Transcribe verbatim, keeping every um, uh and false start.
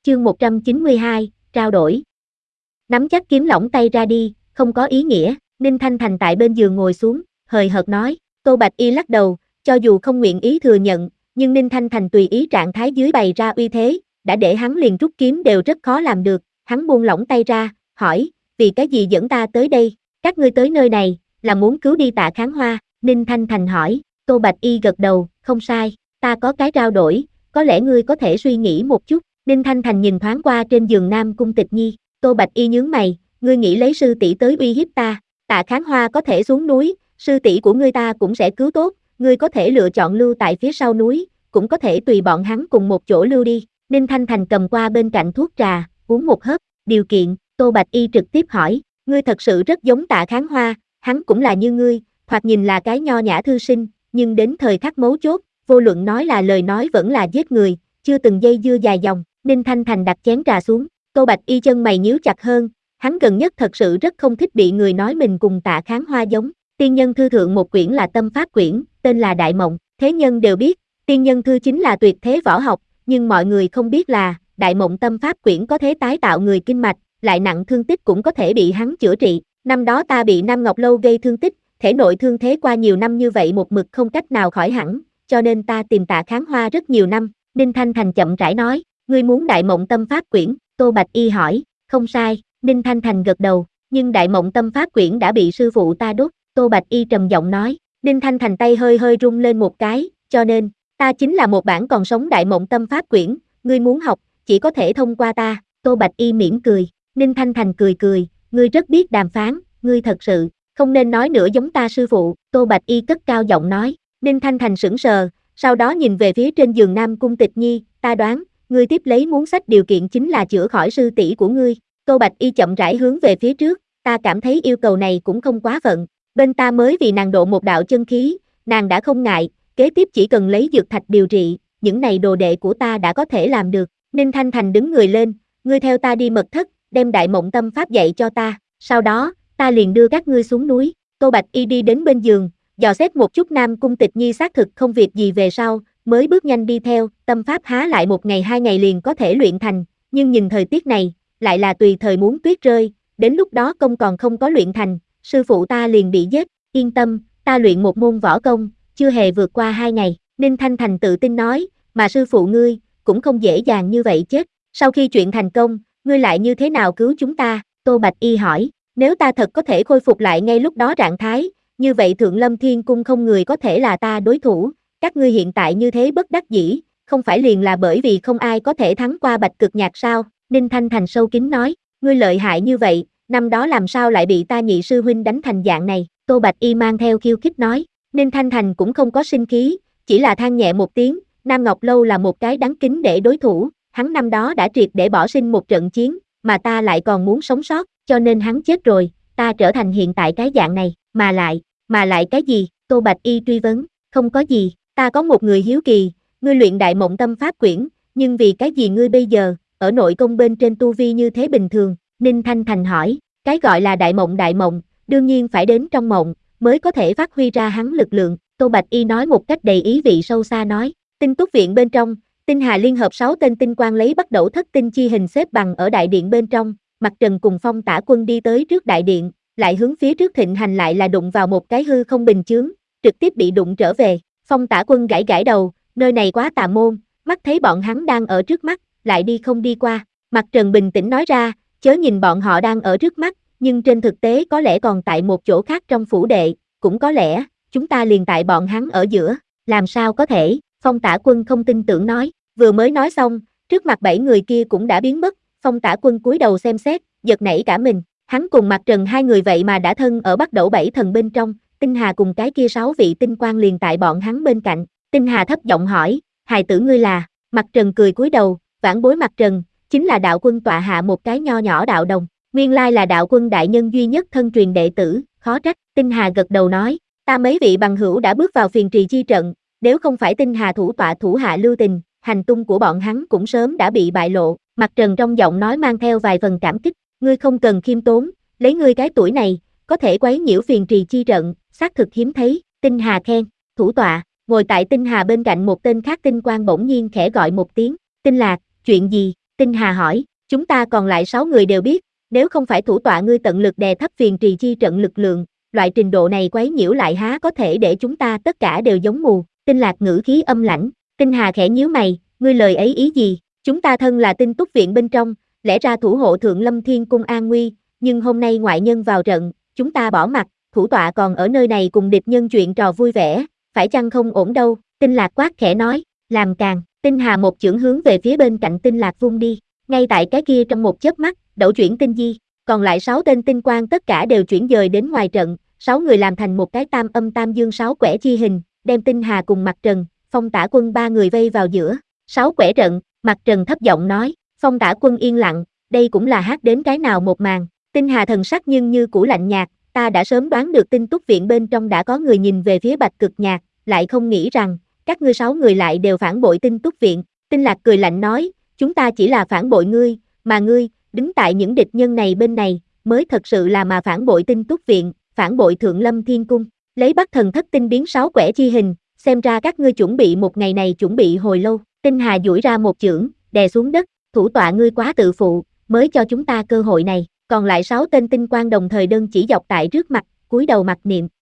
Chương một trăm chín mươi hai, trao đổi. Nắm chắc kiếm lỏng tay ra đi, không có ý nghĩa. Ninh Thanh Thành tại bên giường ngồi xuống, hời hợt nói. Tô Bạch Y lắc đầu, cho dù không nguyện ý thừa nhận, nhưng Ninh Thanh Thành tùy ý trạng thái dưới bày ra uy thế, đã để hắn liền rút kiếm đều rất khó làm được. Hắn buông lỏng tay ra, hỏi, vì cái gì dẫn ta tới đây? Các ngươi tới nơi này, là muốn cứu đi Tạ Kháng Hoa? Ninh Thanh Thành hỏi. Tô Bạch Y gật đầu, không sai, ta có cái trao đổi, có lẽ ngươi có thể suy nghĩ một chút. Ninh Thanh Thành nhìn thoáng qua trên giường Nam Cung Tịch Nhi. Tô Bạch Y nhướng mày, ngươi nghĩ lấy sư tỷ tới uy hiếp ta? Tạ Kháng Hoa có thể xuống núi, sư tỷ của ngươi ta cũng sẽ cứu tốt, ngươi có thể lựa chọn lưu tại phía sau núi, cũng có thể tùy bọn hắn cùng một chỗ lưu đi. Ninh Thanh Thành cầm qua bên cạnh thuốc trà, uống một hớp. Điều kiện? Tô Bạch Y trực tiếp hỏi. Ngươi thật sự rất giống Tạ Kháng Hoa, hắn cũng là như ngươi, thoạt nhìn là cái nho nhã thư sinh, nhưng đến thời khắc mấu chốt, vô luận nói là lời nói vẫn là giết người, chưa từng dây dưa dài dòng. Ninh Thanh Thành đặt chén trà xuống. Tô Bạch Y chân mày nhíu chặt hơn, hắn gần nhất thật sự rất không thích bị người nói mình cùng Tạ Kháng Hoa giống. Tiên nhân thư thượng một quyển là tâm pháp quyển, tên là Đại Mộng, thế nhân đều biết, tiên nhân thư chính là tuyệt thế võ học, nhưng mọi người không biết là, Đại Mộng tâm pháp quyển có thể tái tạo người kinh mạch, lại nặng thương tích cũng có thể bị hắn chữa trị. Năm đó ta bị Nam Ngọc Lâu gây thương tích, thể nội thương thế qua nhiều năm như vậy một mực không cách nào khỏi hẳn, cho nên ta tìm Tạ Kháng Hoa rất nhiều năm. Ninh Thanh Thành chậm rãi nói, ngươi muốn Đại Mộng tâm pháp quyển? Tô Bạch Y hỏi. Không sai. Ninh Thanh Thành gật đầu, nhưng Đại Mộng tâm pháp quyển đã bị sư phụ ta đốt. Tô Bạch Y trầm giọng nói. Ninh Thanh Thành tay hơi hơi rung lên một cái, cho nên, ta chính là một bản còn sống Đại Mộng tâm pháp quyển, ngươi muốn học, chỉ có thể thông qua ta. Tô Bạch Y mỉm cười. Ninh Thanh Thành cười cười, ngươi rất biết đàm phán, ngươi thật sự, không nên nói nữa giống ta sư phụ. Tô Bạch Y cất cao giọng nói. Ninh Thanh Thành sững sờ, sau đó nhìn về phía trên giường Nam Cung Tịch Nhi, ta đoán, ngươi tiếp lấy muốn sách điều kiện chính là chữa khỏi sư tỷ của ngươi. Tô Bạch Y chậm rãi hướng về phía trước, ta cảm thấy yêu cầu này cũng không quá phận, bên ta mới vì nàng độ một đạo chân khí, nàng đã không ngại, kế tiếp chỉ cần lấy dược thạch điều trị, những này đồ đệ của ta đã có thể làm được. Ninh Thanh Thành đứng người lên, ngươi theo ta đi mật thất, đem Đại Mộng tâm pháp dạy cho ta, sau đó, ta liền đưa các ngươi xuống núi. Tô Bạch Y đi đến bên giường, dò xét một chút Nam Cung Tịch Nhi xác thực không việc gì về sau, mới bước nhanh đi theo. Tâm pháp há lại một ngày hai ngày liền có thể luyện thành, nhưng nhìn thời tiết này, lại là tùy thời muốn tuyết rơi, đến lúc đó công còn không có luyện thành, sư phụ ta liền bị giết. Yên tâm, ta luyện một môn võ công, chưa hề vượt qua hai ngày. Ninh Thanh Thành tự tin nói, mà sư phụ ngươi, cũng không dễ dàng như vậy chết. Sau khi chuyện thành công, ngươi lại như thế nào cứu chúng ta? Tô Bạch Y hỏi. Nếu ta thật có thể khôi phục lại ngay lúc đó trạng thái, như vậy Thượng Lâm Thiên Cung không người có thể là ta đối thủ. Các ngươi hiện tại như thế bất đắc dĩ, không phải liền là bởi vì không ai có thể thắng qua Bạch Cực Nhạc sao? Ninh Thanh Thành sâu kín nói, ngươi lợi hại như vậy, năm đó làm sao lại bị ta nhị sư huynh đánh thành dạng này? Tô Bạch Y mang theo khiêu khích nói. Ninh Thanh Thành cũng không có sinh khí, chỉ là than nhẹ một tiếng, Nam Ngọc Lâu là một cái đáng kính để đối thủ, hắn năm đó đã triệt để bỏ sinh một trận chiến, mà ta lại còn muốn sống sót, cho nên hắn chết rồi, ta trở thành hiện tại cái dạng này, mà lại, mà lại cái gì? Tô Bạch Y truy vấn. Không có gì, ta có một người hiếu kỳ, ngươi luyện Đại Mộng tâm pháp quyển, nhưng vì cái gì ngươi bây giờ, ở nội công bên trên tu vi như thế bình thường? Ninh Thanh Thành hỏi. Cái gọi là Đại Mộng Đại Mộng, đương nhiên phải đến trong mộng, mới có thể phát huy ra hắn lực lượng. Tô Bạch Y nói một cách đầy ý vị sâu xa nói. Tinh Túc Viện bên trong, Tinh Hà liên hợp sáu tên tinh quang lấy bắt đầu thất tinh chi hình xếp bằng ở đại điện bên trong, Mặt Trần cùng Phong Tả Quân đi tới trước đại điện, lại hướng phía trước thịnh hành lại là đụng vào một cái hư không bình chướng, trực tiếp bị đụng trở về. Phong Tả Quân gãi gãi đầu, nơi này quá tà môn, mắt thấy bọn hắn đang ở trước mắt, lại đi không đi qua. Mặt Trần bình tĩnh nói ra, chớ nhìn bọn họ đang ở trước mắt, nhưng trên thực tế có lẽ còn tại một chỗ khác trong phủ đệ, cũng có lẽ, chúng ta liền tại bọn hắn ở giữa, làm sao có thể? Phong Tả Quân không tin tưởng nói, vừa mới nói xong, trước mặt bảy người kia cũng đã biến mất. Phong Tả Quân cúi đầu xem xét, giật nảy cả mình, hắn cùng Mặt Trần hai người vậy mà đã thân ở Bắc Đẩu Bảy Thần bên trong, Tinh Hà cùng cái kia sáu vị tinh quang liền tại bọn hắn bên cạnh. Tinh Hà thấp giọng hỏi, hài tử ngươi là? Mặt Trần cười cúi đầu, vãn bối Mặt Trần, chính là đạo quân tọa hạ một cái nho nhỏ đạo đồng, nguyên lai là đạo quân đại nhân duy nhất thân truyền đệ tử, khó trách. Tinh Hà gật đầu nói, ta mấy vị bằng hữu đã bước vào phiền trì chi trận, nếu không phải Tinh Hà thủ tọa thủ hạ lưu tình, hành tung của bọn hắn cũng sớm đã bị bại lộ. Mặt Trần trong giọng nói mang theo vài phần cảm kích, ngươi không cần khiêm tốn, lấy ngươi cái tuổi này, có thể quấy nhiễu phiền trì chi trận, xác thực hiếm thấy. Tinh Hà khen. Thủ tọa. Ngồi tại Tinh Hà bên cạnh một tên khác tinh quang bỗng nhiên khẽ gọi một tiếng, Tinh Lạc, chuyện gì? Tinh Hà hỏi, chúng ta còn lại sáu người đều biết, nếu không phải thủ tọa ngươi tận lực đè thấp phiền trì chi trận lực lượng, loại trình độ này quấy nhiễu lại há có thể để chúng ta tất cả đều giống mù. Tinh Lạc ngữ khí âm lãnh. Tinh Hà khẽ nhíu mày, ngươi lời ấy ý gì? Chúng ta thân là Tinh Túc viện bên trong, lẽ ra thủ hộ Thượng Lâm Thiên Cung an nguy, nhưng hôm nay ngoại nhân vào trận, chúng ta bỏ mặt, thủ tọa còn ở nơi này cùng địch nhân chuyện trò vui vẻ, phải chăng không ổn đâu? Tinh Lạc quát khẽ nói, làm càng. Tinh Hà một chưởng hướng về phía bên cạnh Tinh Lạc vung đi, ngay tại cái kia trong một chớp mắt, đẩu chuyển tinh di, còn lại sáu tên tinh quang tất cả đều chuyển dời đến ngoài trận, sáu người làm thành một cái tam âm tam dương sáu quẻ chi hình, đem Tinh Hà cùng Mặt Trần, Phong Tả Quân ba người vây vào giữa. Sáu quẻ trận, Mặt Trần thấp giọng nói, Phong Tả Quân yên lặng, đây cũng là hát đến cái nào một màn. Tinh Hà thần sắc nhưng như cũ lạnh nhạt, ta đã sớm đoán được Tinh Túc viện bên trong đã có người nhìn về phía Bạch Cực Nhạc, lại không nghĩ rằng các ngươi sáu người lại đều phản bội Tinh Túc viện. Tinh Lạc cười lạnh nói, chúng ta chỉ là phản bội ngươi, mà ngươi, đứng tại những địch nhân này bên này, mới thật sự là mà phản bội Tinh Túc viện, phản bội Thượng Lâm Thiên Cung, lấy Bắc Thần Thất Tinh biến sáu quẻ chi hình, xem ra các ngươi chuẩn bị một ngày này chuẩn bị hồi lâu. Tinh Hà duỗi ra một chưởng, đè xuống đất, thủ tọa ngươi quá tự phụ, mới cho chúng ta cơ hội này. Còn lại sáu tên tinh quang đồng thời đơn chỉ dọc tại trước mặt, cúi đầu mặc niệm.